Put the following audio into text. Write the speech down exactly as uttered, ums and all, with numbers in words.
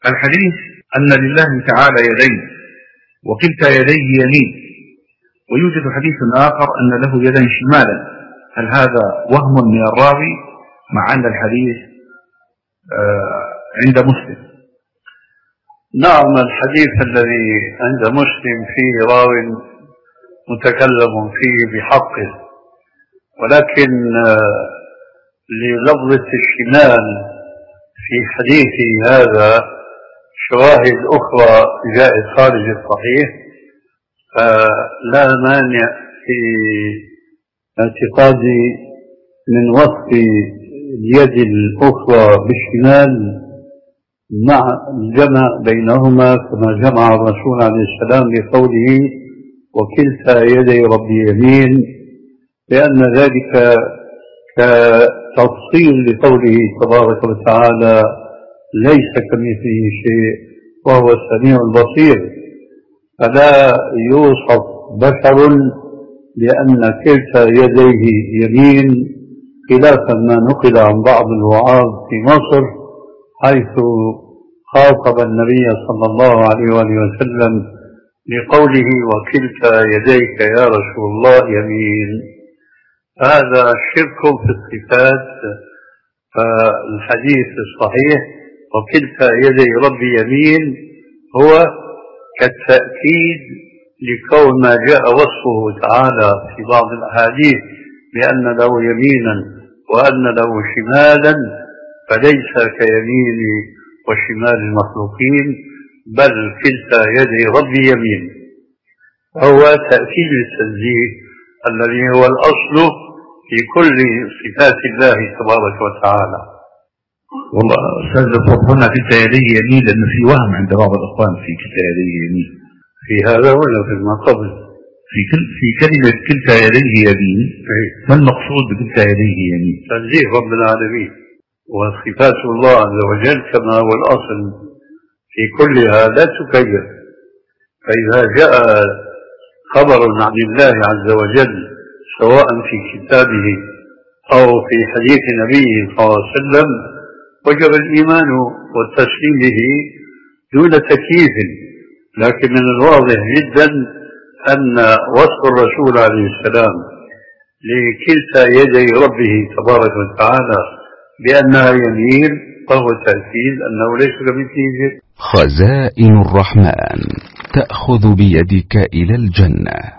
الحديث أن لله تعالى يدين وكلتا يديه يمين، ويوجد حديث آخر أن له يدا شمالا. هل هذا وهم من الراوي مع أن الحديث عند مسلم؟ نعم، الحديث الذي عند مسلم فيه راو متكلم فيه بحقه، ولكن للفظة الشمال في حديثه هذا شواهد أخرى جاءت خارج الصحيح، فلا مانع في اعتقادي من وصف اليد الأخرى بالشمال مع الجمع بينهما، كما جمع الرسول عليه السلام بقوله وكلتا يدي ربي يمين، لأن ذلك كتفصيل لقوله تبارك وتعالى ليس كمثله شيء وهو السميع البصير، فلا يوصف بشر لأن كلتا يديه يمين، خلافا ما نقل عن بعض الوعاظ في مصر حيث خاطب النبي صلى الله عليه وآله وسلم لقوله وكلتا يديك يا رسول الله يمين. هذا شرك في الصفات، فالحديث الصحيح وكلتا يدي ربي يمين هو كالتأكيد لكون ما جاء وصفه تعالى في بعض الأحاديث بأن له يمينا وأن له شمالا، فليس كيمين وشمال المخلوقين، بل كلتا يدي ربي يمين. هو تأكيد التنزيه الذي هو الأصل في كل صفات الله تبارك وتعالى. والله أستاذ هنا كلتا يديه يمين، لأن في وهم عند بعض الأخوان في كلتا يديه يمين، في هذا ولا في ما قبل؟ في كل في كلمة كلتا يديه يمين، ما المقصود بكلتا يديه يمين؟ تنزيه رب العالمين وصفات الله عز وجل كما هو الأصل في كلها لا تكيف. فإذا جاء خبر عن الله عز وجل سواء في كتابه أو في حديث نبيه صلى الله عليه وسلم وجب الإيمان والتسليم به دون تكييف، لكن من الواضح جدا أن وصف الرسول عليه السلام لكلتا يدي ربه تبارك وتعالى بأنها يمين فهو تأكيد أنه ليس كمثله شيء. خزائن الرحمن تأخذ بيدك إلى الجنة.